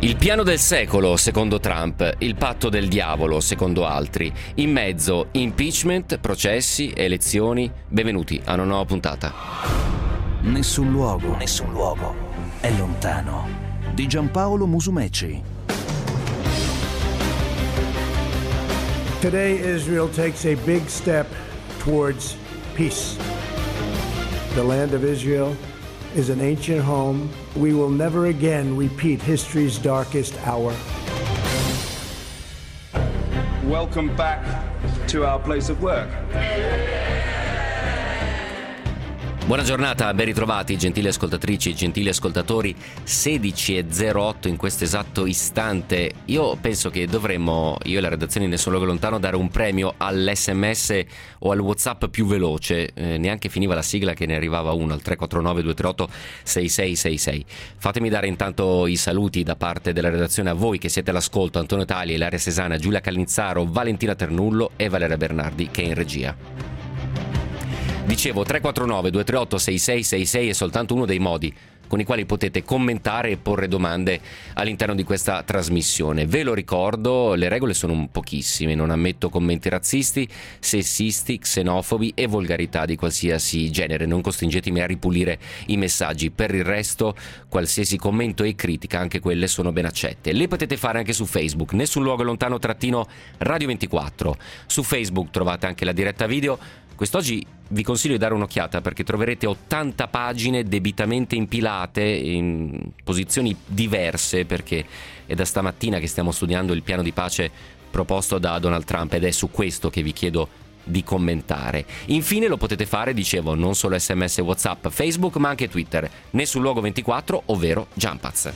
Il piano del secolo, secondo Trump, il patto del diavolo, secondo altri. In mezzo, impeachment, processi, elezioni. Benvenuti a una nuova puntata. Nessun luogo è lontano. Di Giampaolo Musumeci. Today Israel takes a big step towards peace. The land of Israel is an ancient home. We will never again repeat history's darkest hour. Welcome back to our place of work. Buona giornata, ben ritrovati gentili ascoltatrici e gentili ascoltatori. 16:08 in questo esatto istante. Io penso che dovremmo, io e la redazione di Nessun Luogo Lontano, dare un premio all'SMS o al WhatsApp più veloce. Neanche finiva la sigla che ne arrivava uno al 349 238 6666. Fatemi dare intanto i saluti da parte della redazione a voi che siete all'ascolto: Antonio Tali, Ilaria Sesana, Giulia Calnizzaro, Valentina Ternullo e Valeria Bernardi che è in regia. Dicevo, 349 238 6666 è soltanto uno dei modi con i quali potete commentare e porre domande all'interno di questa trasmissione. Ve lo ricordo, le regole sono pochissime: non ammetto commenti razzisti, sessisti, xenofobi e volgarità di qualsiasi genere. Non costringetemi a ripulire i messaggi. Per il resto, qualsiasi commento e critica, anche quelle, sono ben accette. Le potete fare anche su Facebook, Nessun Luogo Lontano Radio 24. Su Facebook trovate anche la diretta video. Quest'oggi vi consiglio di dare un'occhiata perché troverete 80 pagine debitamente impilate in posizioni diverse, perché è da stamattina che stiamo studiando il piano di pace proposto da Donald Trump ed è su questo che vi chiedo di commentare. Infine lo potete fare, dicevo, non solo SMS e WhatsApp, Facebook ma anche Twitter, Nessun Luogo 24, ovvero Jumpaz.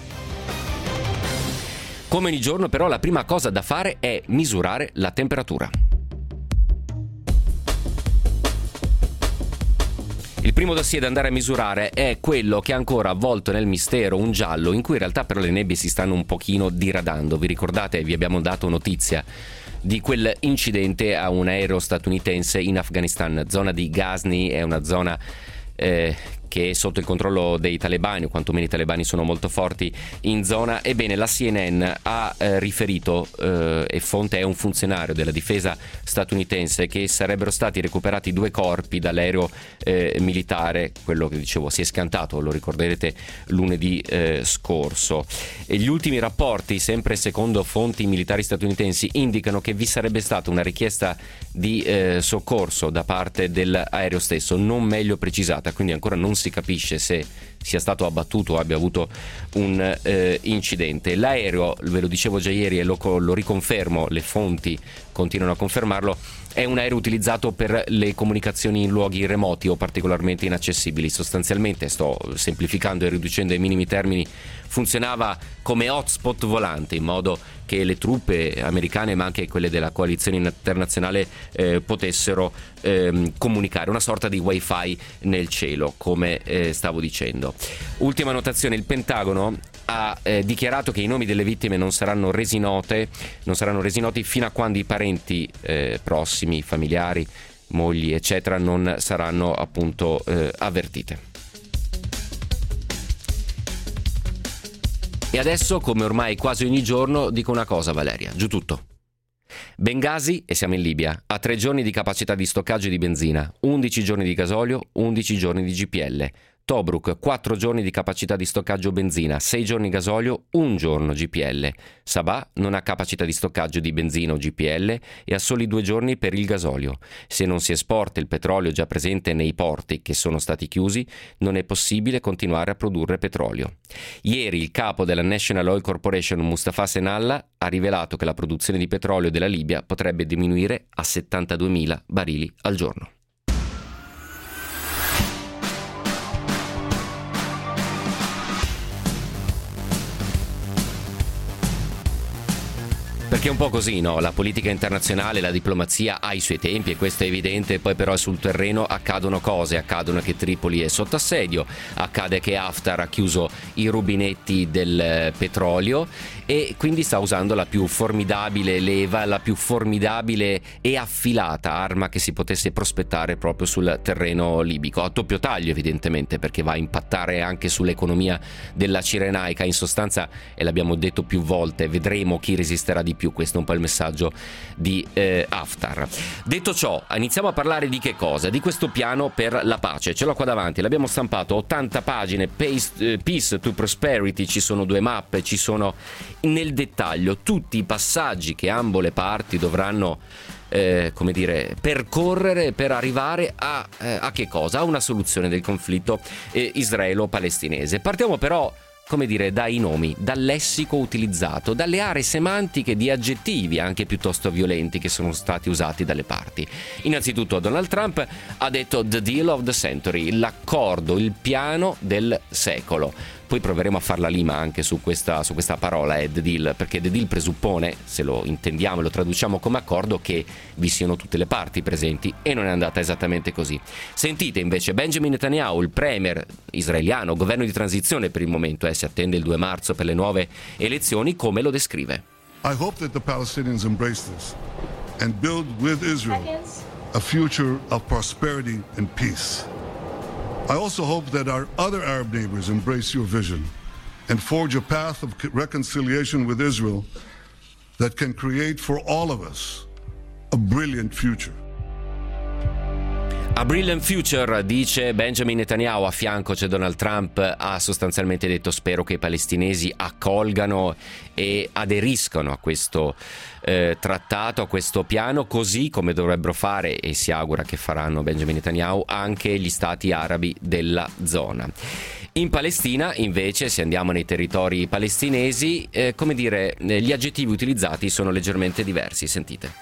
Come ogni giorno però la prima cosa da fare è misurare la temperatura. Il primo dossier da andare a misurare è quello che è ancora avvolto nel mistero, un giallo, in cui in realtà però le nebbie si stanno un pochino diradando. Vi ricordate, vi abbiamo dato notizia di quel incidente a un aereo statunitense in Afghanistan. Zona di Ghazni è una zona che è sotto il controllo dei talebani, o quantomeno i talebani sono molto forti in zona. Ebbene, la CNN ha riferito, e fonte è un funzionario della difesa statunitense, che sarebbero stati recuperati 2 corpi dall'aereo militare, quello che dicevo si è scantato, lo ricorderete, lunedì scorso. E gli ultimi rapporti, sempre secondo fonti militari statunitensi, indicano che vi sarebbe stata una richiesta di soccorso da parte dell'aereo stesso, non meglio precisata, quindi ancora non si capisce se sia stato abbattuto o abbia avuto un incidente. L'aereo, ve lo dicevo già ieri e lo riconfermo, le fonti continuano a confermarlo, è un aereo utilizzato per le comunicazioni in luoghi remoti o particolarmente inaccessibili. Sostanzialmente, sto semplificando e riducendo ai minimi termini, funzionava come hotspot volante, in modo che le truppe americane ma anche quelle della coalizione internazionale potessero comunicare, una sorta di wifi nel cielo, come stavo dicendo. Ultima notazione: il Pentagono ha dichiarato che i nomi delle vittime non saranno resi noti fino a quando i parenti prossimi, familiari, mogli eccetera non saranno appunto avvertite. E adesso, come ormai quasi ogni giorno, dico una cosa, Valeria, giù tutto. Bengasi, e siamo in Libia, ha 3 giorni di capacità di stoccaggio di benzina, 11 giorni di gasolio, 11 giorni di GPL. Tobruk, 4 giorni di capacità di stoccaggio benzina, 6 giorni gasolio, 1 giorno GPL. Sabah non ha capacità di stoccaggio di benzina o GPL e ha soli 2 giorni per il gasolio. Se non si esporta il petrolio già presente nei porti che sono stati chiusi, non è possibile continuare a produrre petrolio. Ieri il capo della National Oil Corporation, Mustafa Senalla, ha rivelato che la produzione di petrolio della Libia potrebbe diminuire a 72.000 barili al giorno. Perché Perché è un po' così, no? La politica internazionale, la diplomazia ha i suoi tempi e questo è evidente, poi però sul terreno accadono cose, accadono che Tripoli è sotto assedio, accade che Haftar ha chiuso i rubinetti del petrolio e quindi sta usando la più formidabile leva, la più formidabile e affilata arma che si potesse prospettare proprio sul terreno libico, a doppio taglio evidentemente, perché va a impattare anche sull'economia della Cirenaica. In sostanza, e l'abbiamo detto più volte, vedremo chi resisterà di più. Questo è un po' il messaggio di Haftar. Detto ciò, iniziamo a parlare di che cosa? Di questo piano per la pace. Ce l'ho qua davanti, l'abbiamo stampato, 80 pagine, Peace to Prosperity, ci sono 2 mappe, ci sono nel dettaglio tutti i passaggi che ambo le parti dovranno percorrere per arrivare a che cosa? A una soluzione del conflitto israelo-palestinese. Partiamo però dai nomi, dal lessico utilizzato, dalle aree semantiche di aggettivi anche piuttosto violenti che sono stati usati dalle parti. Innanzitutto Donald Trump ha detto the deal of the century, l'accordo, il piano del secolo. Poi proveremo a farla lima anche su questa parola, the deal, perché the deal presuppone, se lo intendiamo e lo traduciamo come accordo, che vi siano tutte le parti presenti, e non è andata esattamente così. Sentite invece Benjamin Netanyahu, il premier israeliano, governo di transizione per il momento, si attende il 2 marzo per le nuove elezioni, come lo descrive. I hope that the Palestinians embrace this and build with Israel a future of prosperity and peace. I also hope that our other Arab neighbors embrace your vision and forge a path of reconciliation with Israel that can create for all of us a brilliant future. A brilliant future, dice Benjamin Netanyahu, a fianco c'è Donald Trump, ha sostanzialmente detto spero che i palestinesi accolgano e aderiscano a questo trattato, a questo piano, così come dovrebbero fare, e si augura che faranno Benjamin Netanyahu, anche gli stati arabi della zona. In Palestina, invece, se andiamo nei territori palestinesi, gli aggettivi utilizzati sono leggermente diversi, sentite.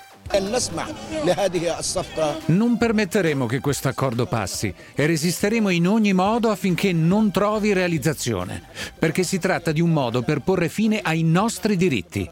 Non permetteremo che questo accordo passi e resisteremo in ogni modo affinché non trovi realizzazione, perché si tratta di un modo per porre fine ai nostri diritti.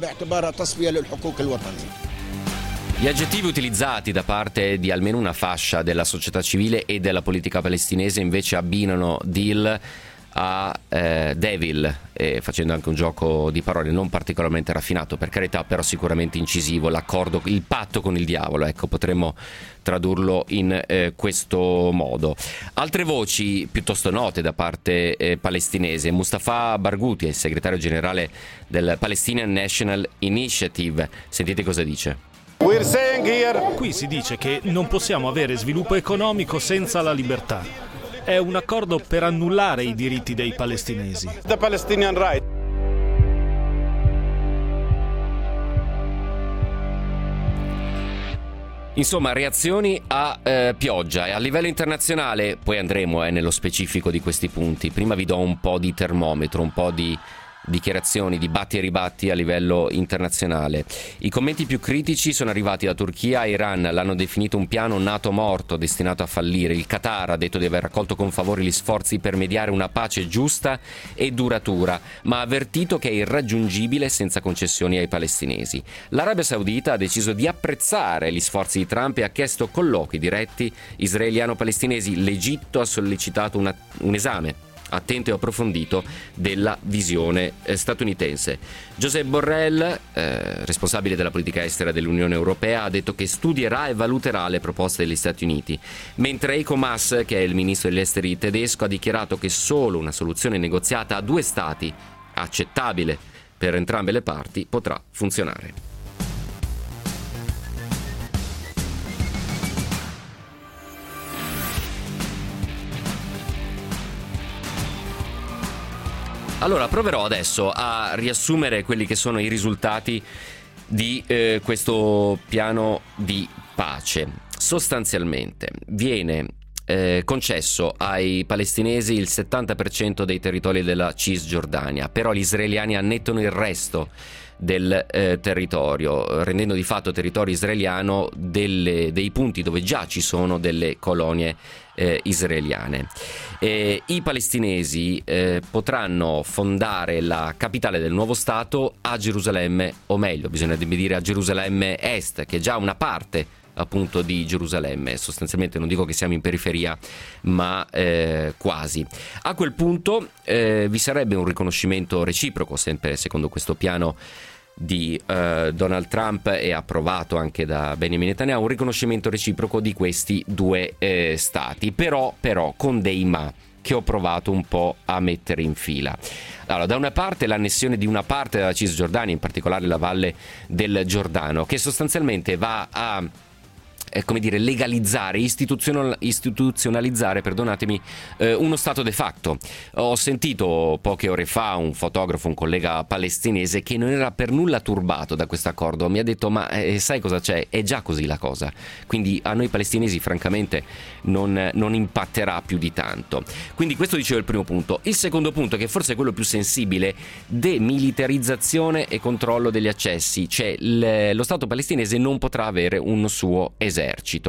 Gli aggettivi utilizzati da parte di almeno una fascia della società civile e della politica palestinese invece abbinano deal a devil, facendo anche un gioco di parole non particolarmente raffinato, per carità, però sicuramente incisivo, l'accordo, il patto con il diavolo, ecco, potremmo tradurlo in questo modo. Altre voci piuttosto note da parte palestinese: Mustafa Barghouti è il segretario generale del Palestinian National Initiative. Sentite cosa dice. Qui si dice che non possiamo avere sviluppo economico senza la libertà. È un accordo per annullare i diritti dei palestinesi. The Palestinian right. Insomma, reazioni a pioggia, e a livello internazionale poi andremo nello specifico di questi punti. Prima vi do un po' di termometro, un po' di dichiarazioni, di batti e ribatti a livello internazionale. I commenti più critici sono arrivati da Turchia e Iran, l'hanno definito un piano NATO morto destinato a fallire. Il Qatar ha detto di aver accolto con favore gli sforzi per mediare una pace giusta e duratura, ma ha avvertito che è irraggiungibile senza concessioni ai palestinesi. L'Arabia Saudita ha deciso di apprezzare gli sforzi di Trump e ha chiesto colloqui diretti israeliano-palestinesi. L'Egitto ha sollecitato un esame attento e approfondito della visione statunitense. Josep Borrell, responsabile della politica estera dell'Unione Europea, ha detto che studierà e valuterà le proposte degli Stati Uniti, mentre Heiko Maas, che è il ministro degli esteri tedesco, ha dichiarato che solo una soluzione negoziata a 2 stati, accettabile per entrambe le parti, potrà funzionare. Allora, proverò adesso a riassumere quelli che sono i risultati di questo piano di pace. Sostanzialmente viene concesso ai palestinesi il 70% dei territori della Cisgiordania, però gli israeliani annettono il resto del territorio, rendendo di fatto territorio israeliano dei punti dove già ci sono delle colonie israeliane. I palestinesi potranno fondare la capitale del nuovo Stato a Gerusalemme, o meglio, bisognerebbe dire a Gerusalemme Est, che è già una parte appunto di Gerusalemme. Sostanzialmente non dico che siamo in periferia, ma quasi. A quel punto vi sarebbe un riconoscimento reciproco, sempre secondo questo piano di Donald Trump e approvato anche da Benjamin Netanyahu, un riconoscimento reciproco di questi due stati, però con dei ma che ho provato un po' a mettere in fila. Allora, da una parte l'annessione di una parte della Cisgiordania, in particolare la valle del Giordano, che sostanzialmente va a legalizzare, istituzionalizzare, perdonatemi, uno stato de facto. Ho sentito poche ore fa un fotografo, un collega palestinese, che non era per nulla turbato da questo accordo. Mi ha detto: ma sai cosa c'è? È già così la cosa. Quindi a noi palestinesi francamente non impatterà più di tanto. Quindi questo dicevo il primo punto. Il secondo punto, che forse è quello più sensibile: demilitarizzazione e controllo degli accessi. Cioè lo Stato palestinese non potrà avere un suo esercito.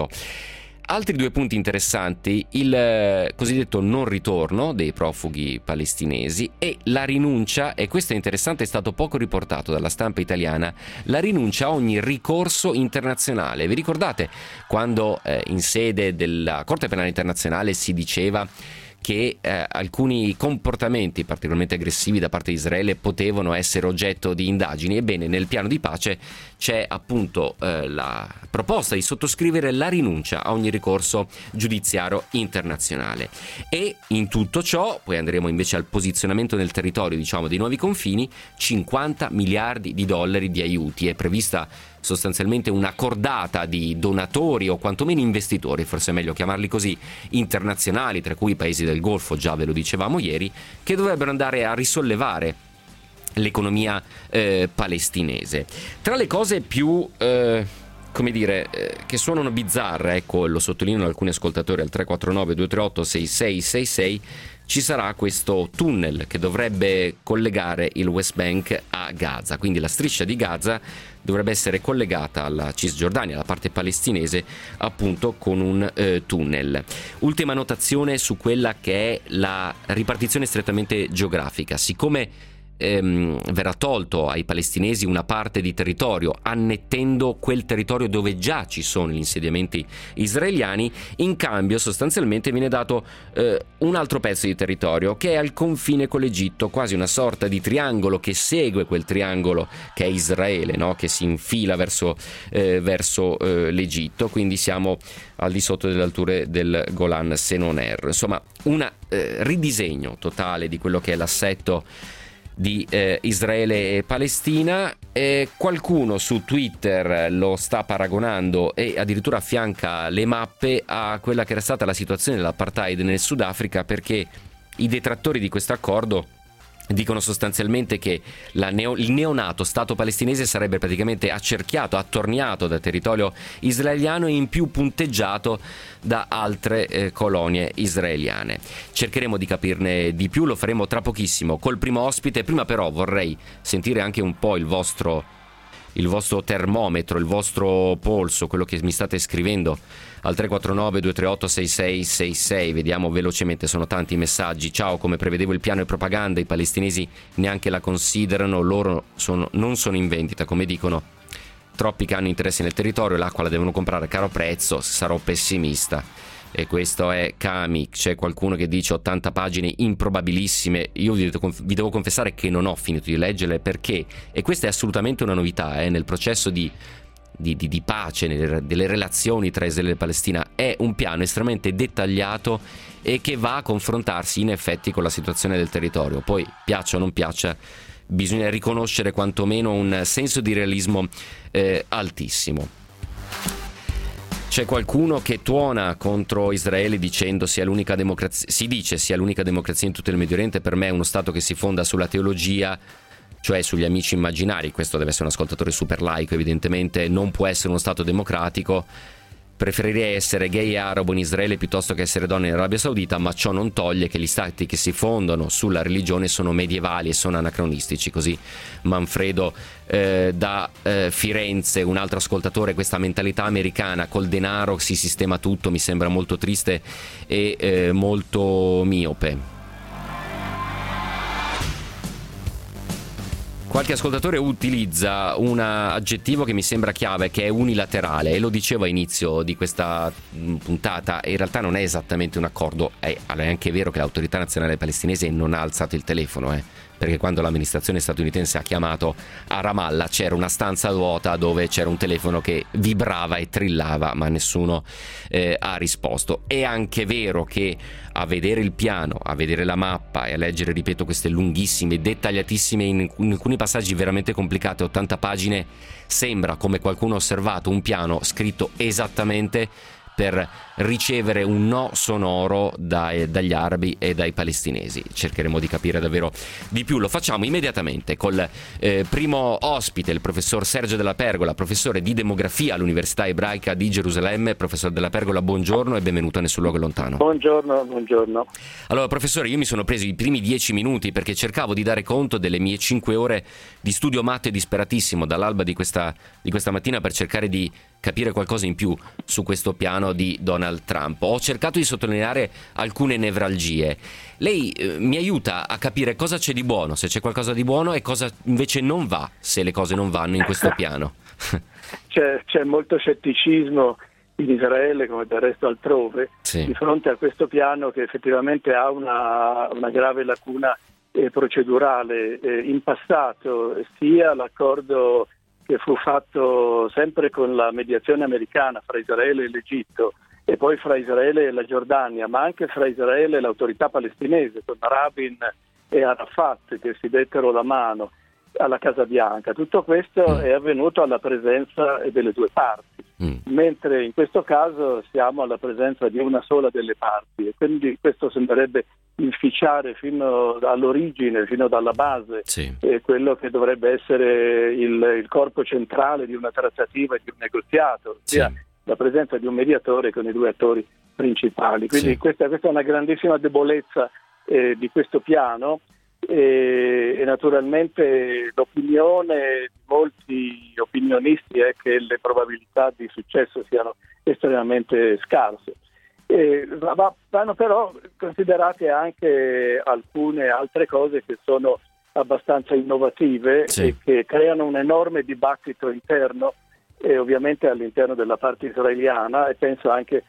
Altri due punti interessanti: il cosiddetto non ritorno dei profughi palestinesi e la rinuncia, e questo è interessante, è stato poco riportato dalla stampa italiana, la rinuncia a ogni ricorso internazionale. Vi ricordate quando in sede della Corte Penale Internazionale si diceva che alcuni comportamenti particolarmente aggressivi da parte di Israele potevano essere oggetto di indagini? Ebbene, nel piano di pace c'è appunto la proposta di sottoscrivere la rinuncia a ogni ricorso giudiziario internazionale. E in tutto ciò, poi andremo invece al posizionamento nel territorio, diciamo, dei nuovi confini, 50 miliardi di dollari di aiuti. È prevista sostanzialmente una cordata di donatori, o quantomeno investitori, forse è meglio chiamarli così, internazionali, tra cui i paesi del Golfo, già ve lo dicevamo ieri, che dovrebbero andare a risollevare l'economia palestinese. Tra le cose più che suonano bizzarre, ecco, lo sottolineano alcuni ascoltatori al 349 238 6666, ci sarà questo tunnel che dovrebbe collegare il West Bank a Gaza, quindi la striscia di Gaza dovrebbe essere collegata alla Cisgiordania, alla parte palestinese, appunto con un tunnel. Ultima notazione su quella che è la ripartizione strettamente geografica. Siccome verrà tolto ai palestinesi una parte di territorio, annettendo quel territorio dove già ci sono gli insediamenti israeliani, in cambio sostanzialmente viene dato un altro pezzo di territorio che è al confine con l'Egitto, quasi una sorta di triangolo che segue quel triangolo che è Israele, no? Che si infila verso l'Egitto, quindi siamo al di sotto delle alture del Golan, se non erro. Insomma, un ridisegno totale di quello che è l'assetto di Israele e Palestina. Qualcuno su Twitter lo sta paragonando e addirittura affianca le mappe a quella che era stata la situazione dell'apartheid nel Sudafrica, perché i detrattori di questo accordo dicono sostanzialmente che il neonato Stato palestinese sarebbe praticamente accerchiato, attorniato dal territorio israeliano e in più punteggiato da altre colonie israeliane. Cercheremo di capirne di più, lo faremo tra pochissimo col primo ospite. Prima però vorrei sentire anche un po' il vostro termometro, il vostro polso, quello che mi state scrivendo al 349 238 6666. Vediamo velocemente, sono tanti i messaggi. Ciao, come prevedevo il piano è propaganda, i palestinesi neanche la considerano, loro non sono in vendita, come dicono, troppi che hanno interessi nel territorio, l'acqua la devono comprare a caro prezzo, sarò pessimista. E questo è Kami. C'è qualcuno che dice 80 pagine improbabilissime. Io vi devo confessare che non ho finito di leggerle, perché, e questa è assolutamente una novità nel processo di pace, delle relazioni tra Israele e Palestina, è un piano estremamente dettagliato e che va a confrontarsi in effetti con la situazione del territorio. Poi, piaccia o non piaccia, bisogna riconoscere quantomeno un senso di realismo altissimo. C'è qualcuno che tuona contro Israele dicendo sia l'unica democrazia, si dice sia l'unica democrazia in tutto il Medio Oriente. Per me è uno Stato che si fonda sulla teologia, cioè sugli amici immaginari. Questo deve essere un ascoltatore super laico, evidentemente non può essere uno Stato democratico. preferirei essere gay e arabo in Israele piuttosto che essere donna in Arabia Saudita, ma ciò non toglie che gli stati che si fondano sulla religione sono medievali e sono anacronistici. Così Manfredo da Firenze, un altro ascoltatore: questa mentalità americana, col denaro si sistema tutto, mi sembra molto triste e molto miope. Qualche ascoltatore utilizza un aggettivo che mi sembra chiave, che è unilaterale, e lo dicevo a inizio di questa puntata. In realtà non è esattamente un accordo, è anche vero che l'autorità nazionale palestinese non ha alzato il telefono, perché quando l'amministrazione statunitense ha chiamato a Ramallah c'era una stanza vuota dove c'era un telefono che vibrava e trillava, ma nessuno ha risposto. È anche vero che a vedere il piano, a vedere la mappa e a leggere, ripeto, queste lunghissime, dettagliatissime, in alcuni passaggi veramente complicate, 80 pagine, sembra, come qualcuno ha osservato, un piano scritto esattamente per ricevere un no sonoro dagli arabi e dai palestinesi. Cercheremo di capire davvero di più. Lo facciamo immediatamente col primo ospite, il professor Sergio Della Pergola, professore di demografia all'Università Ebraica di Gerusalemme. Professor Della Pergola, buongiorno e benvenuto a Nessun Luogo Lontano. Buongiorno. Allora, professore, io mi sono preso i primi 10 minuti perché cercavo di dare conto delle mie 5 ore di studio matto e disperatissimo dall'alba di questa mattina per cercare di capire qualcosa in più su questo piano di Donald Trump. Ho cercato di sottolineare alcune nevralgie. Lei mi aiuta a capire cosa c'è di buono, se c'è qualcosa di buono, e cosa invece non va, se le cose non vanno in questo piano. C'è molto scetticismo in Israele, come del resto altrove, sì, di fronte a questo piano che effettivamente ha una grave lacuna procedurale. In passato sia l'accordo che fu fatto sempre con la mediazione americana fra Israele e l'Egitto, e poi fra Israele e la Giordania, ma anche fra Israele e l'autorità palestinese, con Rabin e Arafat che si dettero la mano alla Casa Bianca. Tutto questo è avvenuto alla presenza delle due parti, mentre in questo caso siamo alla presenza di una sola delle parti, e quindi questo sembrerebbe inficiare fino all'origine, fino dalla base, sì, quello che dovrebbe essere il corpo centrale di una trattativa e di un negoziato, ossia la presenza di un mediatore con i due attori principali. Quindi questa è una grandissima debolezza di questo piano, e naturalmente l'opinione di molti opinionisti è che le probabilità di successo siano estremamente scarse. Vanno però considerate anche alcune altre cose che sono abbastanza innovative, e che creano un enorme dibattito interno, e ovviamente all'interno della parte israeliana, e penso anche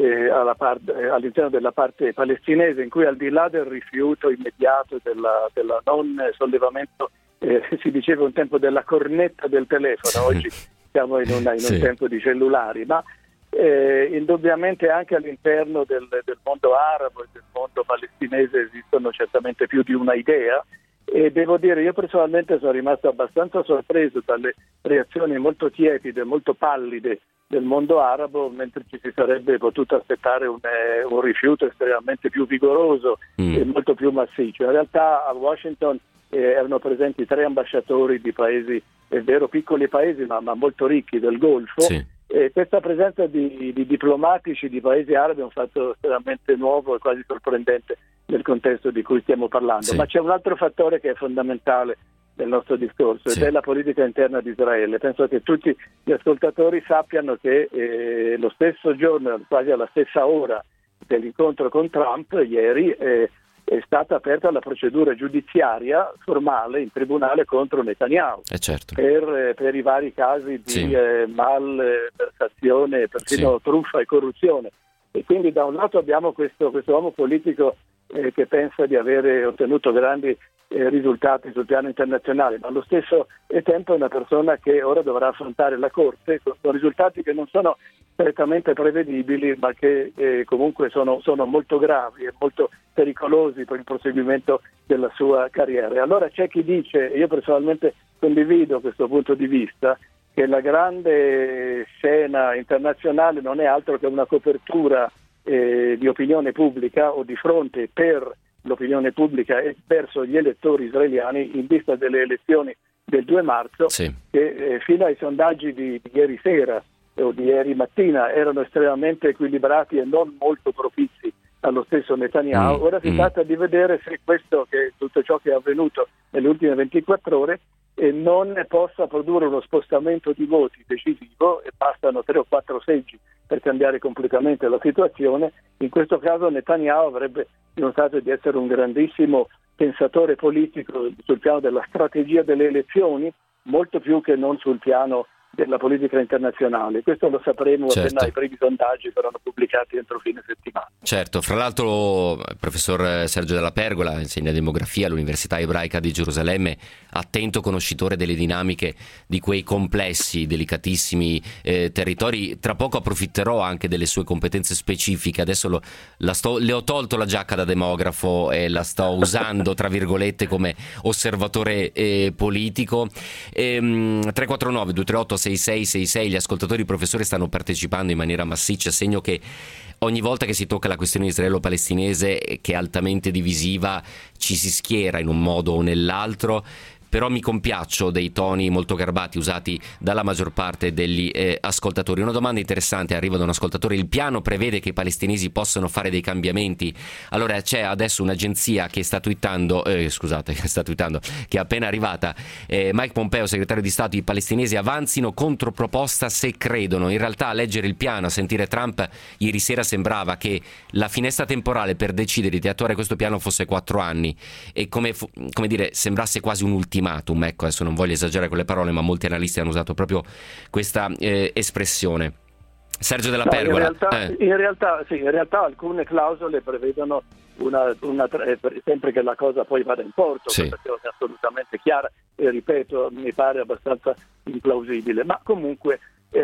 all'interno della parte palestinese, in cui al di là del rifiuto immediato della non sollevamento, si diceva un tempo, della cornetta del telefono, oggi siamo in un tempo di cellulari, ma indubbiamente anche all'interno del mondo arabo e del mondo palestinese esistono certamente più di una idea, e devo dire, io personalmente sono rimasto abbastanza sorpreso dalle reazioni molto tiepide, molto pallide del mondo arabo, mentre ci si sarebbe potuto aspettare un rifiuto estremamente più vigoroso e molto più massiccio. In realtà a Washington erano presenti 3 ambasciatori di paesi, è vero, piccoli paesi ma molto ricchi del Golfo. E questa presenza di diplomatici di paesi arabi è un fatto estremamente nuovo e quasi sorprendente nel contesto di cui stiamo parlando. Ma c'è un altro fattore che è fondamentale nel nostro discorso, ed è la politica interna di Israele. Penso che tutti gli ascoltatori sappiano che lo stesso giorno, quasi alla stessa ora dell'incontro con Trump, ieri, è stata aperta la procedura giudiziaria formale in tribunale contro Netanyahu, per i vari casi di malversazione, persino truffa e corruzione. E quindi da un lato abbiamo questo uomo politico che pensa di avere ottenuto grandi risultati sul piano internazionale, ma allo stesso tempo è una persona che ora dovrà affrontare la Corte con risultati che non sono strettamente prevedibili, ma che comunque sono molto gravi e molto pericolosi per il proseguimento della sua carriera. E allora c'è chi dice, e io personalmente condivido questo punto di vista, che la grande scena internazionale non è altro che una copertura di opinione pubblica, o di fronte per l'opinione pubblica e verso gli elettori israeliani in vista delle elezioni del 2 marzo, che fino ai sondaggi di ieri sera o di ieri mattina erano estremamente equilibrati e non molto propizi allo stesso Netanyahu. Ora si tratta di vedere se tutto ciò che è avvenuto nelle ultime 24 ore non possa produrre uno spostamento di voti decisivo, e bastano 3 o 4 seggi per cambiare completamente la situazione. In questo caso Netanyahu avrebbe dimostrato di essere un grandissimo pensatore politico sul piano della strategia delle elezioni, molto più che non sul piano della politica internazionale. Questo lo sapremo appena i primi sondaggi saranno pubblicati entro fine settimana. Certo, fra l'altro il professor Sergio Della Pergola insegna demografia all'Università Ebraica di Gerusalemme, attento conoscitore delle dinamiche di quei complessi, delicatissimi territori. Tra poco approfitterò anche delle sue competenze specifiche. Adesso le ho tolto la giacca da demografo e la sto usando tra virgolette come osservatore politico. 349 238 6666, gli ascoltatori professore stanno partecipando in maniera massiccia, segno che ogni volta che si tocca la questione israelo-palestinese, che è altamente divisiva, ci si schiera in un modo o nell'altro. Però mi compiaccio dei toni molto garbati usati dalla maggior parte degli ascoltatori. Una domanda interessante arriva da un ascoltatore: il piano prevede che i palestinesi possano fare dei cambiamenti? Allora, c'è adesso un'agenzia che sta twittando, che è appena arrivata, Mike Pompeo, segretario di Stato: i palestinesi avanzino controproposta se credono. In realtà, a leggere il piano, a sentire Trump ieri sera, sembrava che la finestra temporale per decidere di attuare questo piano fosse 4 anni e come dire, sembrasse quasi un ultimatum. Ecco, adesso non voglio esagerare con le parole, ma molti analisti hanno usato proprio questa espressione. Sergio Della Pergola. In realtà alcune clausole prevedono sempre che la cosa poi vada in porto, questa è assolutamente chiara e, ripeto, mi pare abbastanza implausibile, ma comunque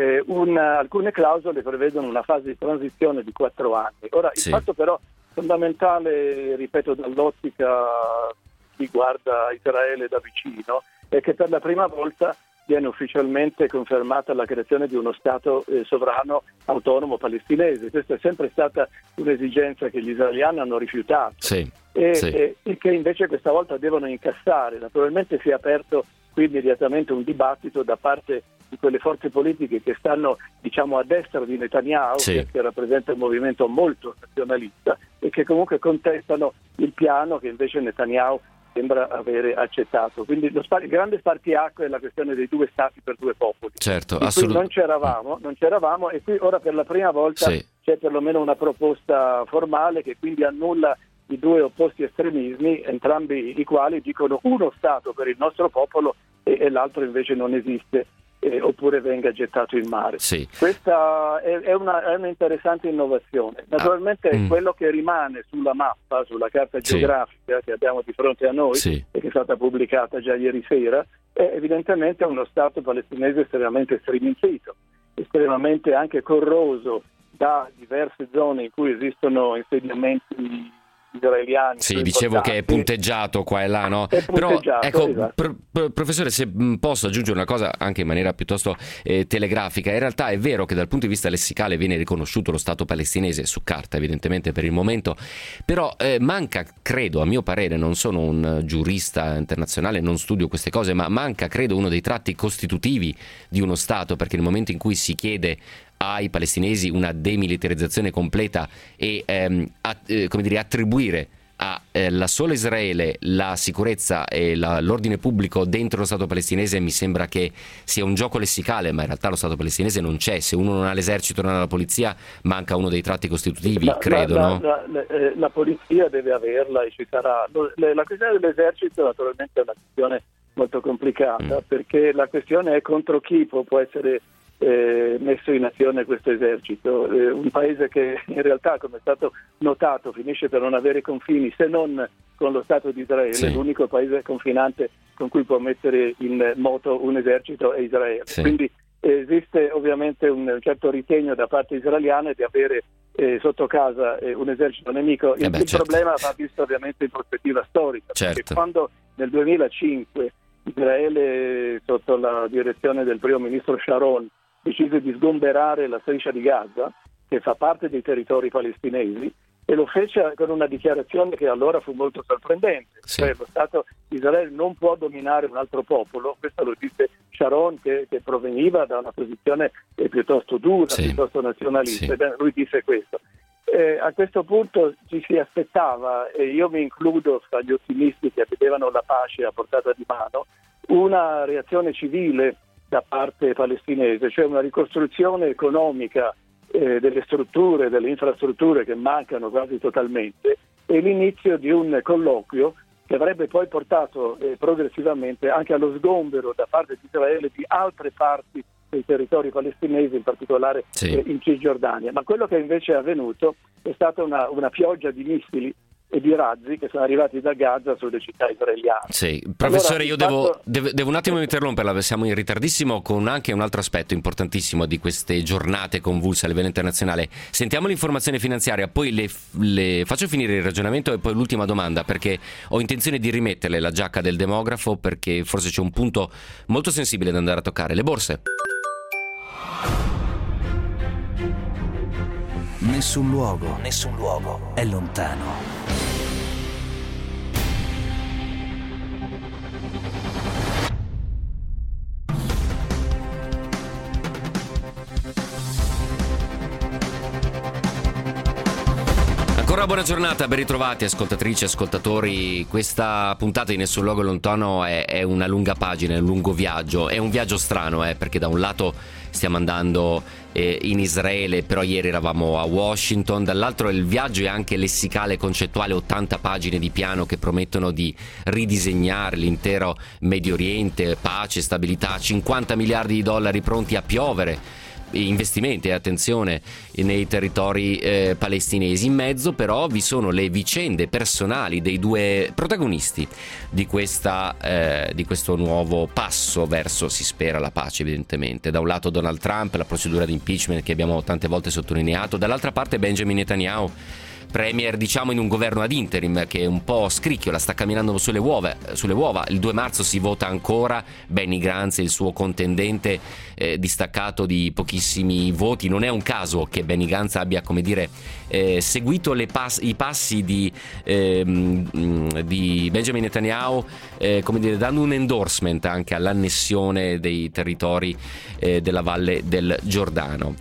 alcune clausole prevedono una fase di transizione di 4 anni. Ora, il fatto però fondamentale, ripeto, dall'ottica chi guarda Israele da vicino, è che per la prima volta viene ufficialmente confermata la creazione di uno Stato sovrano autonomo palestinese. Questa è sempre stata un'esigenza che gli israeliani hanno rifiutato e che invece questa volta devono incassare. Naturalmente si è aperto qui immediatamente un dibattito da parte di quelle forze politiche che stanno, diciamo, a destra di Netanyahu, che rappresenta un movimento molto nazionalista e che comunque contestano il piano che invece Netanyahu sembra avere accettato. Quindi il grande spartiacque è la questione dei 2 stati per 2 popoli. Certo, non c'eravamo e qui ora per la prima volta c'è perlomeno una proposta formale che quindi annulla i 2 opposti estremismi, entrambi i quali dicono uno Stato per il nostro popolo e l'altro invece non esiste, oppure venga gettato in mare. Questa è un'interessante innovazione. Naturalmente quello che rimane sulla mappa, sulla carta geografica che abbiamo di fronte a noi e che è stata pubblicata già ieri sera, è evidentemente uno Stato palestinese estremamente striminzito, estremamente anche corroso da diverse zone in cui esistono insediamenti israeliani. Dicevo che è punteggiato qua e là, no? Però ecco, professore, se posso aggiungere una cosa anche in maniera piuttosto telegrafica. In realtà è vero che dal punto di vista lessicale viene riconosciuto lo Stato palestinese su carta, evidentemente per il momento, però manca, credo, a mio parere, non sono un giurista internazionale, non studio queste cose, ma manca, credo, uno dei tratti costitutivi di uno Stato, perché nel momento in cui si chiede ai palestinesi una demilitarizzazione completa e attribuire alla sola Israele la sicurezza e l'ordine pubblico dentro lo Stato palestinese, mi sembra che sia un gioco lessicale, ma in realtà lo Stato palestinese non c'è. Se uno non ha l'esercito, non ha la polizia, manca uno dei tratti costitutivi, credo. La polizia deve averla e ci sarà. La questione dell'esercito naturalmente è una questione molto complicata, perché la questione è contro chi può essere messo in azione questo esercito. Un paese che in realtà, come è stato notato, finisce per non avere confini se non con lo Stato di Israele. L'unico paese confinante con cui può mettere in moto un esercito è Israele. Quindi esiste ovviamente un certo ritegno da parte israeliana di avere sotto casa un esercito nemico. Il problema va visto ovviamente in prospettiva storica, perché quando nel 2005 Israele, sotto la direzione del primo ministro Sharon, decise di sgomberare la striscia di Gaza, che fa parte dei territori palestinesi, e lo fece con una dichiarazione che allora fu molto sorprendente. Cioè, lo Stato di Israele non può dominare un altro popolo, questo lo disse Sharon che proveniva da una posizione piuttosto dura, piuttosto nazionalista. Lui disse questo. A questo punto ci si aspettava, e io mi includo fra gli ottimisti che vedevano la pace a portata di mano, una reazione civile da parte palestinese, cioè una ricostruzione economica delle strutture, delle infrastrutture che mancano quasi totalmente, e l'inizio di un colloquio che avrebbe poi portato progressivamente anche allo sgombero da parte di Israele di altre parti dei territori palestinesi, in particolare in Cisgiordania. Ma quello che invece è avvenuto è stata una pioggia di missili e di razzi che sono arrivati da Gaza sulle città israeliane. Sì, professore, io devo un attimo interromperla, siamo in ritardissimo con anche un altro aspetto importantissimo di queste giornate convulse a livello internazionale. Sentiamo l'informazione finanziaria, poi le faccio finire il ragionamento e poi l'ultima domanda, perché ho intenzione di rimetterle la giacca del demografo, perché forse c'è un punto molto sensibile da andare a toccare. Le borse. Nessun luogo è lontano. Ancora buona giornata, ben ritrovati ascoltatrici e ascoltatori. Questa puntata di Nessun luogo lontano è una lunga pagina, è un lungo viaggio. È un viaggio strano, perché da un lato stiamo andando in Israele, però ieri eravamo a Washington, dall'altro il viaggio è anche lessicale, concettuale, 80 pagine di piano che promettono di ridisegnare l'intero Medio Oriente, pace, stabilità, 50 miliardi di dollari pronti a piovere, investimenti, attenzione, nei territori palestinesi. In mezzo però vi sono le vicende personali dei due protagonisti di questo nuovo passo verso, si spera, la pace, evidentemente. Da un lato Donald Trump, la procedura di impeachment che abbiamo tante volte sottolineato, dall'altra parte Benjamin Netanyahu, premier diciamo in un governo ad interim che un po' scricchiola, sta camminando sulle uova. Il 2 marzo si vota ancora, Benny Gantz, il suo contendente distaccato di pochissimi voti. Non è un caso che Benny Gantz abbia, come dire, seguito i passi di Benjamin Netanyahu, come dire, dando un endorsement anche all'annessione dei territori della Valle del Giordano.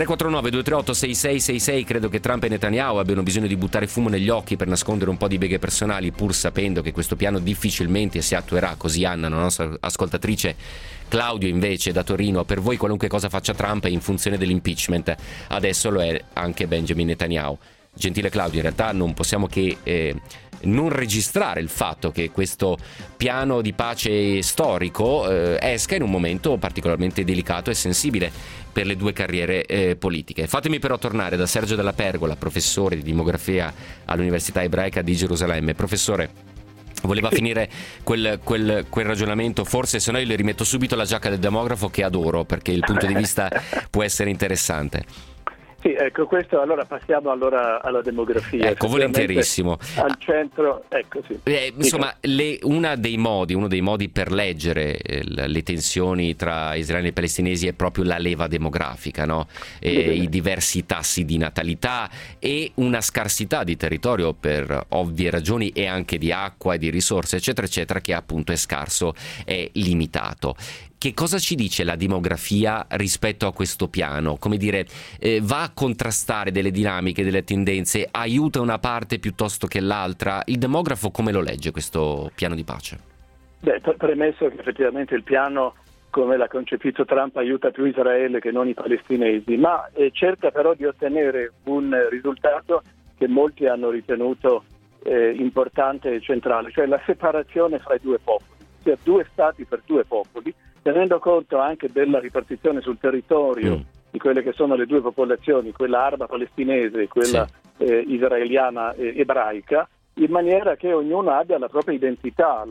349-238-6666, credo che Trump e Netanyahu abbiano bisogno di buttare fumo negli occhi per nascondere un po' di beghe personali, pur sapendo che questo piano difficilmente si attuerà. Così Anna, la nostra ascoltatrice. Claudio invece da Torino: per voi qualunque cosa faccia Trump è in funzione dell'impeachment, adesso lo è anche Benjamin Netanyahu. Gentile Claudio, in realtà non possiamo che non registrare il fatto che questo piano di pace storico esca in un momento particolarmente delicato e sensibile per le due carriere politiche. Fatemi però tornare da Sergio Della Pergola, professore di demografia all'Università Ebraica di Gerusalemme. Professore, voleva finire quel ragionamento, forse, se no io le rimetto subito la giacca del demografo, che adoro, perché il punto di vista può essere interessante. Sì, ecco, questo, allora passiamo alla demografia. Ecco, volentierissimo. Al centro, ecco, sì. Insomma, uno dei modi per leggere le tensioni tra israeliani e palestinesi è proprio la leva demografica, no? I diversi tassi di natalità e una scarsità di territorio per ovvie ragioni, e anche di acqua e di risorse, eccetera, eccetera, che appunto è scarso, è limitato. Che cosa ci dice la demografia rispetto a questo piano? Come dire, va a contrastare delle dinamiche, delle tendenze, aiuta una parte piuttosto che l'altra? Il demografo come lo legge questo piano di pace? Premesso che effettivamente il piano, come l'ha concepito Trump, aiuta più Israele che non i palestinesi, ma cerca però di ottenere un risultato che molti hanno ritenuto importante e centrale, cioè la separazione fra i due popoli, ossia 2 stati per 2 popoli, tenendo conto anche della ripartizione sul territorio di quelle che sono le due popolazioni, quella araba palestinese e quella israeliana ebraica, in maniera che ognuno abbia la propria identità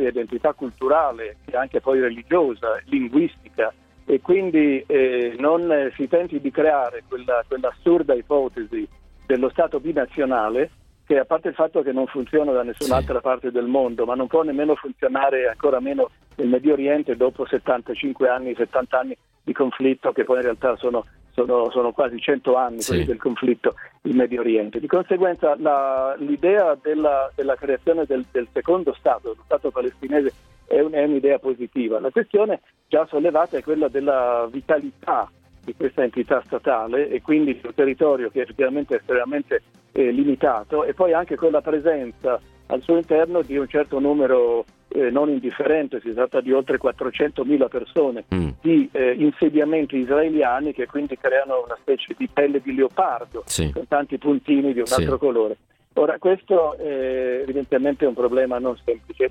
culturale e anche poi religiosa, linguistica, e quindi non si tenti di creare quell'assurda ipotesi dello Stato binazionale, che, a parte il fatto che non funziona da nessun'altra parte del mondo, ma non può nemmeno funzionare, ancora meno nel Medio Oriente, dopo 70 anni di conflitto, che poi in realtà sono quasi 100 anni quelli del conflitto in Medio Oriente. Di conseguenza l'idea della creazione del secondo Stato, lo Stato palestinese, è un'idea positiva. La questione già sollevata è quella della vitalità di questa entità statale e quindi di un territorio che effettivamente è estremamente limitato, e poi anche con la presenza al suo interno di un certo numero non indifferente, si tratta di oltre 400.000 persone di insediamenti israeliani che quindi creano una specie di pelle di leopardo con tanti puntini di un altro colore. Ora, questo evidentemente è un problema non semplice.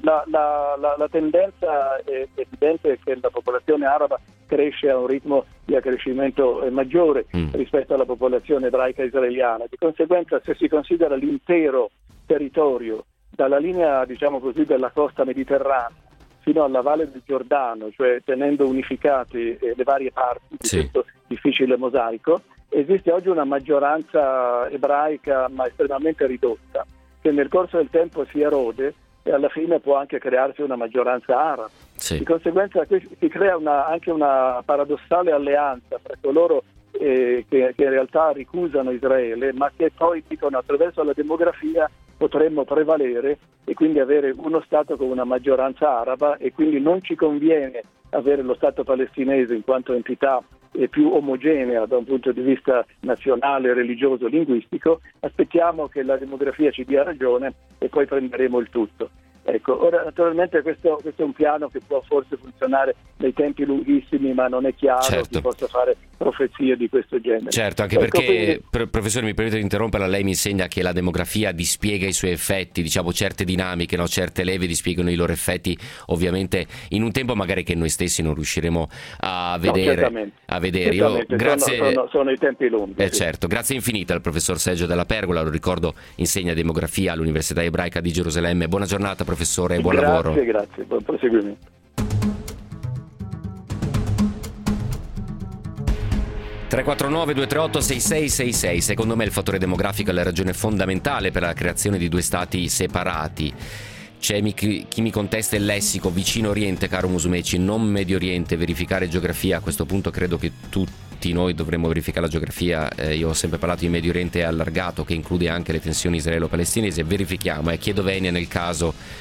La tendenza è evidente che la popolazione araba cresce a un ritmo di accrescimento maggiore rispetto alla popolazione ebraica israeliana. Di conseguenza, se si considera l'intero territorio dalla linea, diciamo così, della costa mediterranea fino alla Valle del Giordano, cioè tenendo unificate le varie parti di questo difficile mosaico, esiste oggi una maggioranza ebraica ma estremamente ridotta, che nel corso del tempo si erode e alla fine può anche crearsi una maggioranza araba. Di conseguenza si crea anche una paradossale alleanza tra coloro che in realtà ricusano Israele, ma che poi dicono attraverso la demografia potremmo prevalere e quindi avere uno Stato con una maggioranza araba, e quindi non ci conviene avere lo Stato palestinese in quanto entità più omogenea da un punto di vista nazionale, religioso, linguistico. Aspettiamo che la demografia ci dia ragione e poi prenderemo il tutto. Ecco, ora naturalmente questo è un piano che può forse funzionare nei tempi lunghissimi, ma non è chiaro che possa fare profezie di questo genere. Certo, anche perché, professore, mi permette di interromperla, lei mi insegna che la demografia dispiega i suoi effetti, diciamo certe dinamiche, no? Certe leve dispiegano i loro effetti ovviamente in un tempo magari che noi stessi non riusciremo a vedere. Io, grazie, sono i tempi lunghi. Certo, grazie infinite al professor Sergio Della Pergola, lo ricordo, insegna demografia all'Università Ebraica di Gerusalemme. Buona giornata professore, buon lavoro. Grazie, buon proseguimento. 349-238-6666. Secondo me il fattore demografico è la ragione fondamentale per la creazione di due stati separati. C'è chi mi contesta il lessico vicino Oriente, caro Musumeci, non Medio Oriente, verificare geografia. A questo punto credo che tutti noi dovremmo verificare la geografia. Io ho sempre parlato di Medio Oriente allargato, che include anche le tensioni israelo-palestinesi. Verifichiamo, chiedo venia nel caso.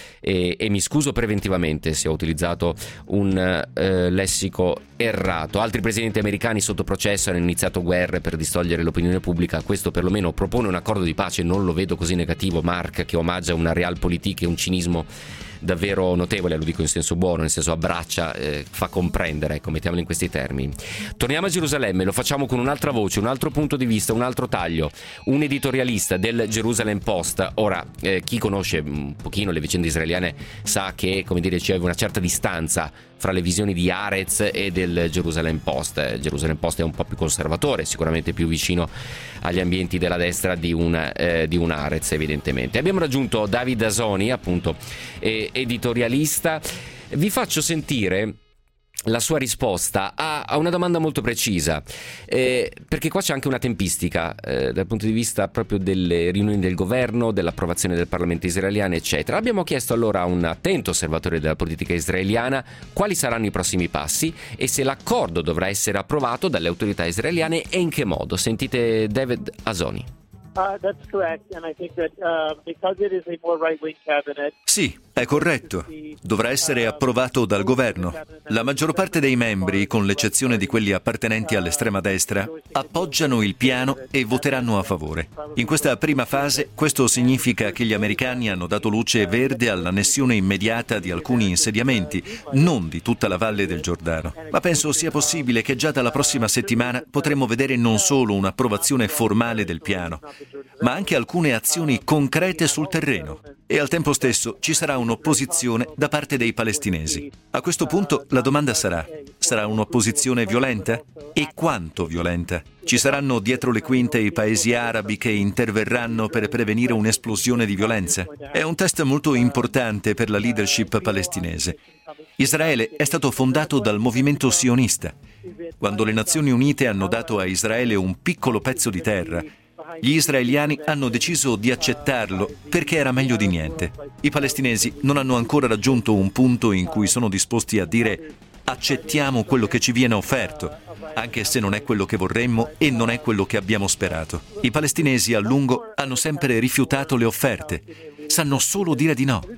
E mi scuso preventivamente se ho utilizzato un lessico errato. Altri presidenti americani sotto processo hanno iniziato guerre per distogliere l'opinione pubblica. Questo perlomeno propone un accordo di pace, non lo vedo così negativo. Mark, che omaggia una realpolitik e un cinismo davvero notevole, lo dico in senso buono, nel senso abbraccia, fa comprendere, ecco, mettiamolo in questi termini. Torniamo a Gerusalemme, lo facciamo con un'altra voce, un altro punto di vista, un altro taglio. Un editorialista del Jerusalem Post. Ora, chi conosce un pochino le vicende israeliane sa che, come dire, c'è una certa distanza fra le visioni di Haaretz e del Jerusalem Post. Jerusalem Post è un po' più conservatore, sicuramente più vicino agli ambienti della destra di un Haaretz, evidentemente. Abbiamo raggiunto David Azoni, appunto, editorialista. Vi faccio sentire la sua risposta a una domanda molto precisa, perché qua c'è anche una tempistica dal punto di vista proprio delle riunioni del governo, dell'approvazione del Parlamento israeliano, eccetera. Abbiamo chiesto allora a un attento osservatore della politica israeliana quali saranno i prossimi passi e se l'accordo dovrà essere approvato dalle autorità israeliane e in che modo. Sentite David Azoni. That's correct, and I think that because it is a more right-wing cabinet. Sì, è corretto. Dovrà essere approvato dal governo. La maggior parte dei membri, con l'eccezione di quelli appartenenti all'estrema destra, appoggiano il piano e voteranno a favore. In questa prima fase, questo significa che gli americani hanno dato luce verde all'annessione immediata di alcuni insediamenti, non di tutta la Valle del Giordano. Ma penso sia possibile che già dalla prossima settimana potremo vedere non solo un'approvazione formale del piano, ma anche alcune azioni concrete sul terreno. E al tempo stesso ci sarà un'opposizione da parte dei palestinesi. A questo punto la domanda sarà un'opposizione violenta? E quanto violenta? Ci saranno dietro le quinte i paesi arabi che interverranno per prevenire un'esplosione di violenza? È un test molto importante per la leadership palestinese. Israele è stato fondato dal movimento sionista. Quando le Nazioni Unite hanno dato a Israele un piccolo pezzo di terra, gli israeliani hanno deciso di accettarlo perché era meglio di niente. I palestinesi non hanno ancora raggiunto un punto in cui sono disposti a dire accettiamo quello che ci viene offerto, anche se non è quello che vorremmo e non è quello che abbiamo sperato. I palestinesi a lungo hanno sempre rifiutato le offerte, sanno solo dire di no.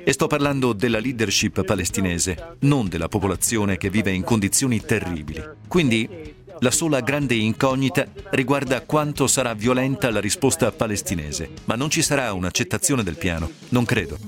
E sto parlando della leadership palestinese, non della popolazione che vive in condizioni terribili. Quindi la sola grande incognita riguarda quanto sarà violenta la risposta palestinese, ma non ci sarà un'accettazione del piano, non credo.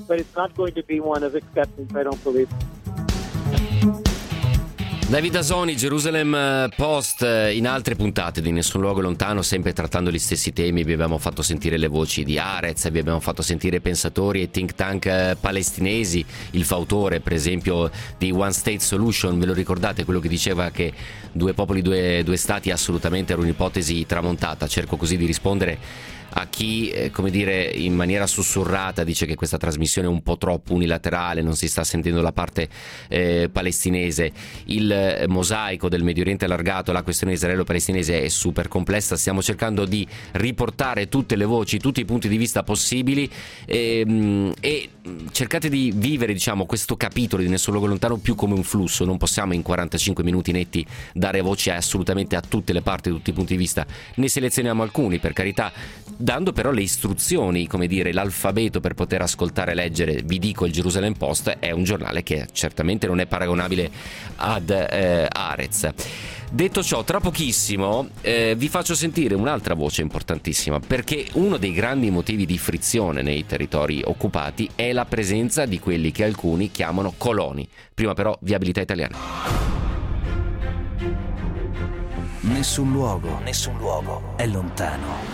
David Azoni, Jerusalem Post. In altre puntate di Nessun Luogo Lontano, sempre trattando gli stessi temi, vi abbiamo fatto sentire le voci di Haaretz, vi abbiamo fatto sentire pensatori e think tank palestinesi, il fautore per esempio di One State Solution, ve lo ricordate, quello che diceva che due popoli, due stati assolutamente era un'ipotesi tramontata. Cerco così di rispondere a chi, come dire, in maniera sussurrata dice che questa trasmissione è un po' troppo unilaterale, non si sta sentendo la parte palestinese. Il mosaico del Medio Oriente allargato, la questione israelo-palestinese è super complessa, stiamo cercando di riportare tutte le voci, tutti i punti di vista possibili e cercate di vivere, diciamo, questo capitolo di Nessun Luogo Lontano più come un flusso. Non possiamo in 45 minuti netti dare voce assolutamente a tutte le parti, a tutti i punti di vista, ne selezioniamo alcuni, per carità, dando però le istruzioni, come dire, l'alfabeto per poter ascoltare e leggere. Vi dico, il Jerusalem Post è un giornale che certamente non è paragonabile ad Haaretz. Detto ciò, tra pochissimo vi faccio sentire un'altra voce importantissima, perché uno dei grandi motivi di frizione nei territori occupati è la presenza di quelli che alcuni chiamano coloni. Prima però viabilità italiana. Nessun luogo è lontano.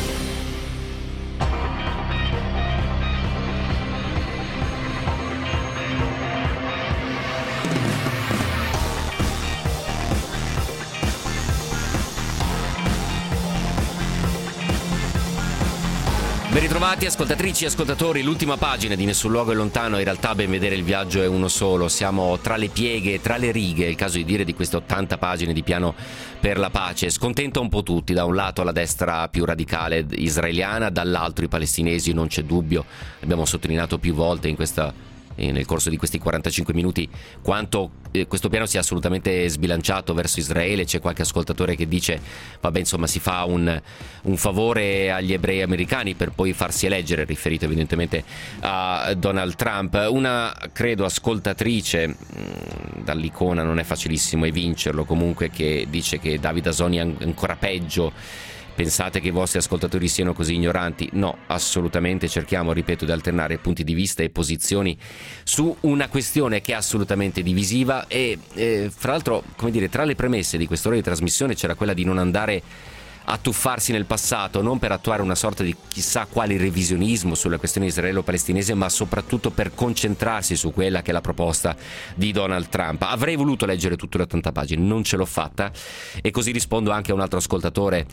Ben ritrovati ascoltatrici e ascoltatori, l'ultima pagina di Nessun Luogo è Lontano. In realtà, ben vedere, il viaggio è uno solo, siamo tra le pieghe, tra le righe, è il caso di dire, di queste 80 pagine di piano per la pace. Scontenta un po' tutti, da un lato la destra più radicale israeliana, dall'altro i palestinesi, non c'è dubbio, abbiamo sottolineato più volte nel corso di questi 45 minuti quanto questo piano sia assolutamente sbilanciato verso Israele. C'è qualche ascoltatore che dice vabbè, insomma, si fa un favore agli ebrei americani per poi farsi eleggere, riferito evidentemente a Donald Trump. Una, credo, ascoltatrice, dall'icona non è facilissimo evincerlo, comunque, che dice che David Azoni è ancora peggio. Pensate che i vostri ascoltatori siano così ignoranti? No, assolutamente. Cerchiamo, ripeto, di alternare punti di vista e posizioni su una questione che è assolutamente divisiva e fra l'altro, come dire, tra le premesse di quest'ora di trasmissione c'era quella di non andare a tuffarsi nel passato, non per attuare una sorta di chissà quale revisionismo sulla questione israelo-palestinese, ma soprattutto per concentrarsi su quella che è la proposta di Donald Trump. Avrei voluto leggere tutte le 80 pagine, non ce l'ho fatta, e così rispondo anche a un altro ascoltatore,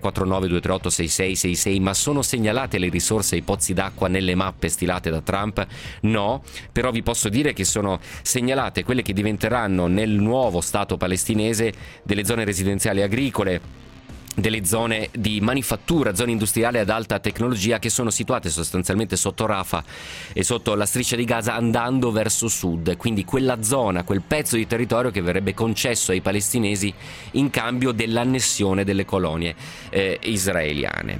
349-238-6666. Ma sono segnalate le risorse e i pozzi d'acqua nelle mappe stilate da Trump? No, però vi posso dire che sono segnalate quelle che diventeranno nel nuovo Stato palestinese delle zone residenziali agricole, delle zone di manifattura, zone industriali ad alta tecnologia, che sono situate sostanzialmente sotto Rafah e sotto la striscia di Gaza, andando verso sud. Quindi quella zona, quel pezzo di territorio che verrebbe concesso ai palestinesi in cambio dell'annessione delle colonie israeliane.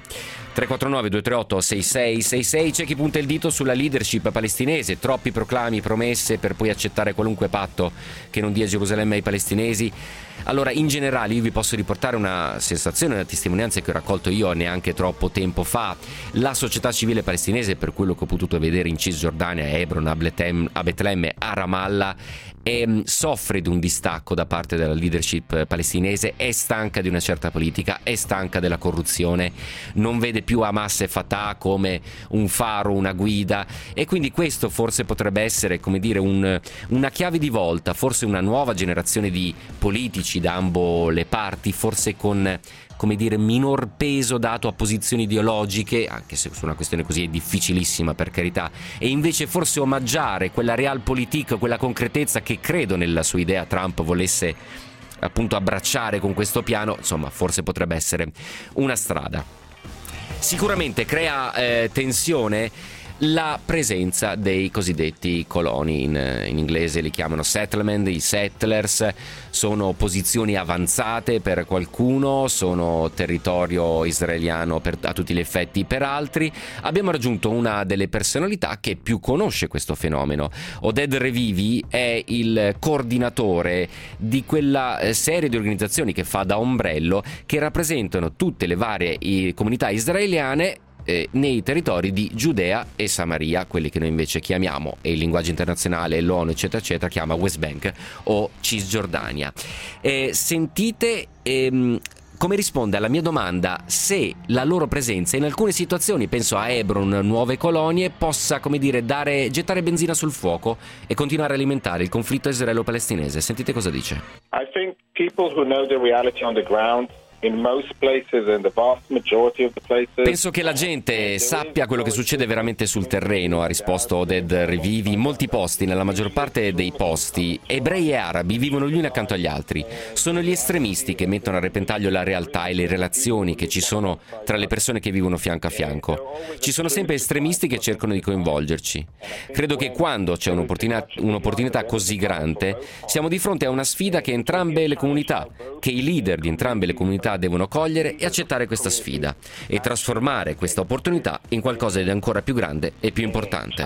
349-238-6666. C'è chi punta il dito sulla leadership palestinese, troppi proclami, promesse per poi accettare qualunque patto che non dia Gerusalemme ai palestinesi. Allora, in generale, io vi posso riportare una sensazione, una testimonianza che ho raccolto io neanche troppo tempo fa. La società civile palestinese, per quello che ho potuto vedere in Cisgiordania, a Hebron, a Betlemme, a Ramallah, soffre di un distacco da parte della leadership palestinese, è stanca di una certa politica, è stanca della corruzione, non vede più Hamas e Fatah come un faro, una guida, e quindi questo forse potrebbe essere, come dire, una chiave di volta, forse una nuova generazione di politici da ambo le parti, forse con, come dire, minor peso dato a posizioni ideologiche, anche se su una questione così è difficilissima, per carità, e invece forse omaggiare quella realpolitik, quella concretezza che credo nella sua idea Trump volesse appunto abbracciare con questo piano. Insomma, forse potrebbe essere una strada. Sicuramente crea tensione la presenza dei cosiddetti coloni, in inglese li chiamano settlement, i settlers. Sono posizioni avanzate per qualcuno, sono territorio israeliano a tutti gli effetti per altri. Abbiamo raggiunto una delle personalità che più conosce questo fenomeno. Oded Revivi è il coordinatore di quella serie di organizzazioni che fa da ombrello, che rappresentano tutte le varie comunità israeliane nei territori di Giudea e Samaria, quelli che noi invece chiamiamo, e il linguaggio internazionale, l'ONU eccetera eccetera, chiama West Bank o Cisgiordania. Sentite come risponde alla mia domanda se la loro presenza in alcune situazioni, penso a Hebron, nuove colonie, possa, come dire, gettare benzina sul fuoco e continuare a alimentare il conflitto israelo-palestinese. Sentite cosa dice. I think people who know the reality on the ground in most places and the vast majority of the places. Penso che la gente sappia quello che succede veramente sul terreno, ha risposto Oded Revivi. In molti posti, nella maggior parte dei posti, ebrei e arabi vivono gli uni accanto agli altri. Sono gli estremisti che mettono a repentaglio la realtà e le relazioni che ci sono tra le persone che vivono fianco a fianco. Ci sono sempre estremisti che cercano di coinvolgerci. Credo che quando c'è un'opportunità così grande, siamo di fronte a una sfida che entrambe le comunità, che i leader di entrambe le comunità devono cogliere e accettare questa sfida e trasformare questa opportunità in qualcosa di ancora più grande e più importante.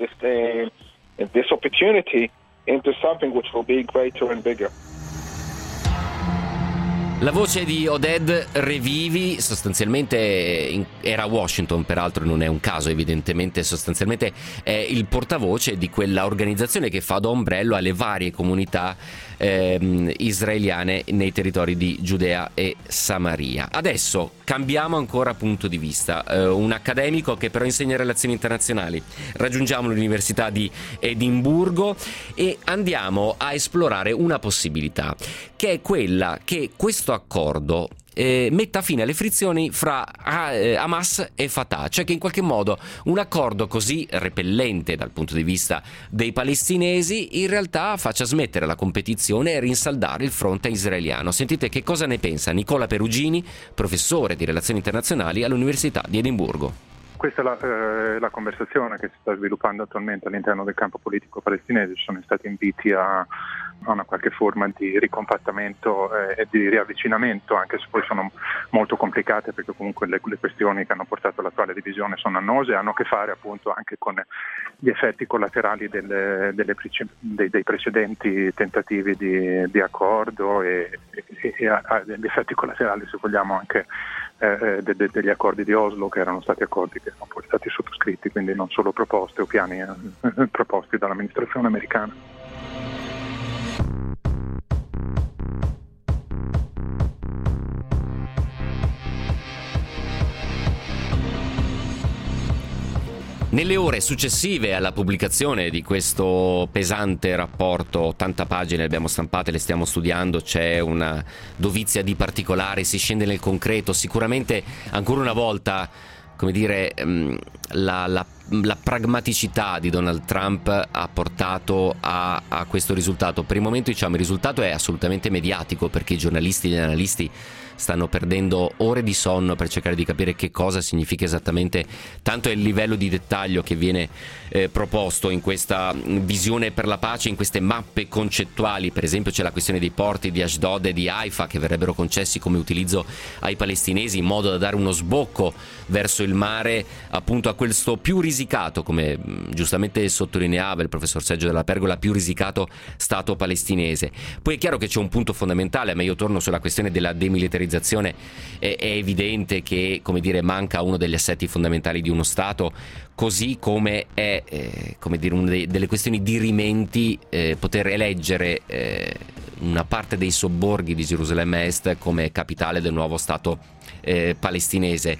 La voce di Oded Revivi sostanzialmente era a Washington, peraltro non è un caso evidentemente, sostanzialmente è il portavoce di quella organizzazione che fa da ombrello alle varie comunità israeliane nei territori di Giudea e Samaria. Adesso cambiamo ancora punto di vista, un accademico che però insegna relazioni internazionali. Raggiungiamo l'Università di Edimburgo e andiamo a esplorare una possibilità, che è quella che questo accordo metta fine alle frizioni fra Hamas e Fatah, cioè che in qualche modo un accordo così repellente dal punto di vista dei palestinesi in realtà faccia smettere la competizione e rinsaldare il fronte israeliano. Sentite che cosa ne pensa Nicola Perugini, professore di relazioni internazionali all'Università di Edimburgo. Questa è la conversazione che si sta sviluppando attualmente all'interno del campo politico palestinese. Ci sono stati inviti a una qualche forma di ricompattamento e di riavvicinamento, anche se poi sono molto complicate, perché comunque le questioni che hanno portato all'attuale divisione sono annose e hanno a che fare appunto anche con gli effetti collaterali dei precedenti tentativi di accordo e gli effetti collaterali, se vogliamo, anche degli accordi di Oslo, che erano stati accordi che sono poi stati sottoscritti, quindi non solo proposte o piani proposti dall'amministrazione americana. Nelle ore successive alla pubblicazione di questo pesante rapporto, 80 pagine abbiamo stampate, le stiamo studiando, c'è una dovizia di particolari, si scende nel concreto, sicuramente ancora una volta, come dire, la pragmaticità di Donald Trump ha portato a questo risultato. Per il momento, diciamo, il risultato è assolutamente mediatico, perché i giornalisti e gli analisti stanno perdendo ore di sonno per cercare di capire che cosa significa esattamente. Tanto è il livello di dettaglio che viene proposto in questa visione per la pace, in queste mappe concettuali. Per esempio c'è la questione dei porti di Ashdod e di Haifa che verrebbero concessi come utilizzo ai palestinesi, in modo da dare uno sbocco verso il mare, appunto a questo più risicato, come giustamente sottolineava il professor Sergio Della Pergola, più risicato stato palestinese. Poi è chiaro che c'è un punto fondamentale, ma io torno sulla questione della demilitarizzazione. È evidente che, come dire, manca uno degli assetti fondamentali di uno Stato, così come è come dire, una delle questioni dirimenti poter eleggere una parte dei sobborghi di Gerusalemme Est come capitale del nuovo Stato palestinese.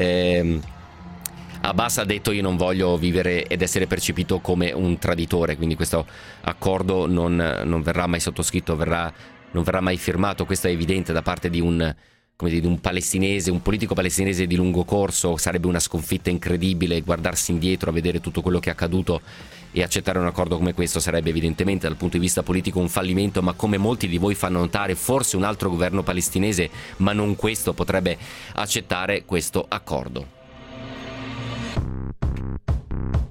Abbas ha detto: io non voglio vivere ed essere percepito come un traditore, quindi questo accordo non verrà mai sottoscritto, non verrà mai firmato. Questo è evidente da parte di un palestinese, un politico palestinese di lungo corso. Sarebbe una sconfitta incredibile guardarsi indietro a vedere tutto quello che è accaduto e accettare un accordo come questo sarebbe evidentemente dal punto di vista politico un fallimento, ma come molti di voi fanno notare, forse un altro governo palestinese, ma non questo, potrebbe accettare questo accordo.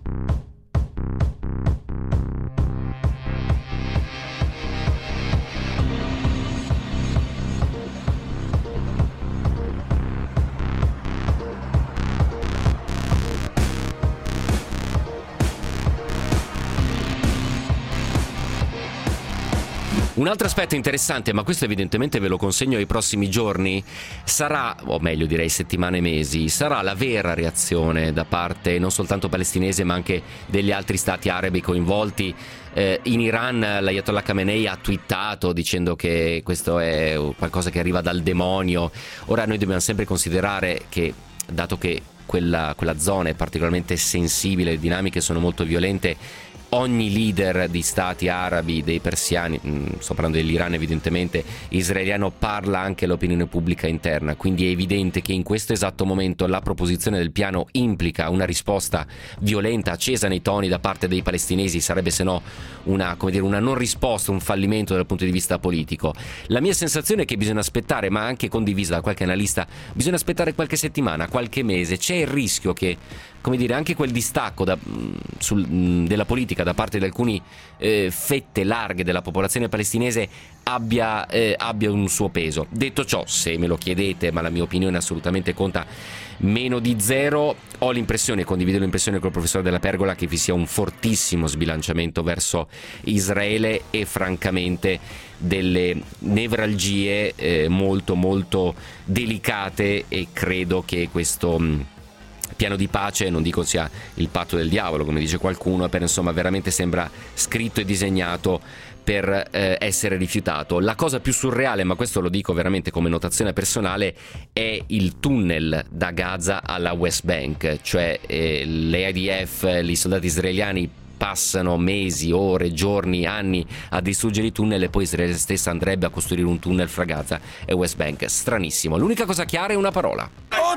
Un altro aspetto interessante, ma questo evidentemente ve lo consegno ai prossimi giorni, sarà, o meglio direi settimane e mesi, sarà la vera reazione da parte non soltanto palestinese ma anche degli altri stati arabi coinvolti. In Iran l'Ayatollah Khamenei ha twittato dicendo che questo è qualcosa che arriva dal demonio. Ora noi dobbiamo sempre considerare che, dato che quella zona è particolarmente sensibile, le dinamiche sono molto violente, ogni leader di stati arabi, dei persiani, sto parlando dell'Iran evidentemente, israeliano, parla anche all'opinione pubblica interna, quindi è evidente che in questo esatto momento la proposizione del piano implica una risposta violenta, accesa nei toni da parte dei palestinesi, sarebbe se no una non risposta, un fallimento dal punto di vista politico. La mia sensazione è che bisogna aspettare, ma anche condivisa da qualche analista, bisogna aspettare qualche settimana, qualche mese. C'è il rischio che, anche quel distacco della politica da parte di alcune fette larghe della popolazione palestinese abbia un suo peso. Detto ciò, se me lo chiedete, ma la mia opinione assolutamente conta meno di zero, ho l'impressione, condivido l'impressione col professore Della Pergola, che vi sia un fortissimo sbilanciamento verso Israele e francamente delle nevralgie molto molto delicate, e credo che questo piano di pace, non dico sia il patto del diavolo come dice qualcuno, per insomma veramente sembra scritto e disegnato per essere rifiutato. La cosa più surreale, ma questo lo dico veramente come notazione personale, è il tunnel da Gaza alla West Bank, cioè le IDF, i soldati israeliani passano mesi, ore, giorni, anni a distruggere i tunnel e poi Israele stessa andrebbe a costruire un tunnel fra Gaza e West Bank. Stranissimo. L'unica cosa chiara è una parola.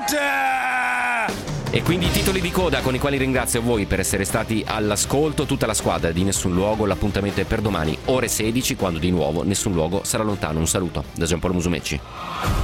E quindi i titoli di coda con i quali ringrazio voi per essere stati all'ascolto, tutta la squadra di Nessun Luogo. L'appuntamento è per domani, ore 16, quando di nuovo Nessun Luogo sarà lontano. Un saluto da Giampaolo Musumeci.